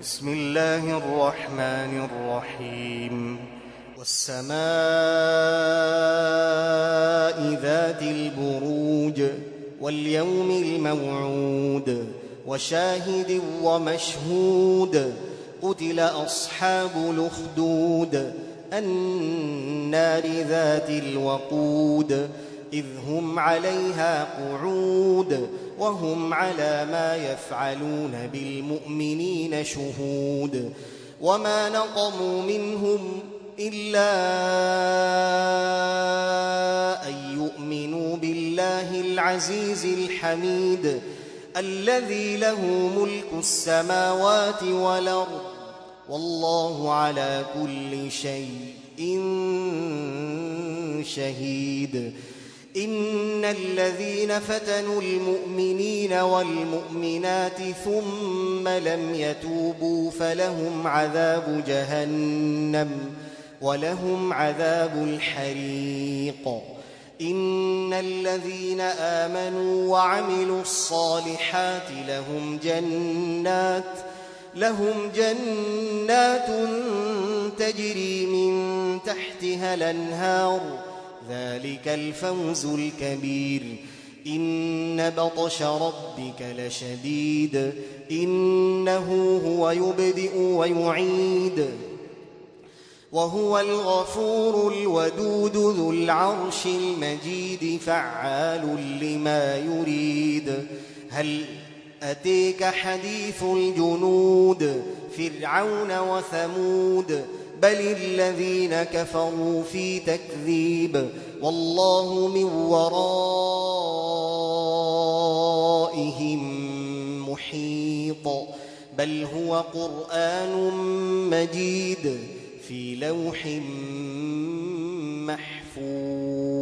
بسم الله الرحمن الرحيم والسماء ذات البروج واليوم الموعود وشاهد ومشهود قتل أصحاب الأخدود النار ذات الوقود إذ هم عليها قعود وهم على ما يفعلون بالمؤمنين شهود وما نقموا منهم إلا أن يؤمنوا بالله العزيز الحميد الذي له ملك السماوات والأرض والله على كل شيء شهيد. إن الذين فتنوا المؤمنين والمؤمنات ثم لم يتوبوا فلهم عذاب جهنم ولهم عذاب الحريق. إن الذين آمنوا وعملوا الصالحات لهم جنات تجري من تحتها الأنهار ذلك الفوز الكبير. إن بطش ربك لشديد إنه هو يبدئ ويعيد وهو الغفور الودود ذو العرش المجيد فعال لما يريد. هل أتيك حديث الجنود فرعون وثمود بل الذين كفروا في تكذيب والله من ورائهم محيط. بل هو قرآن مجيد في لوح محفوظ.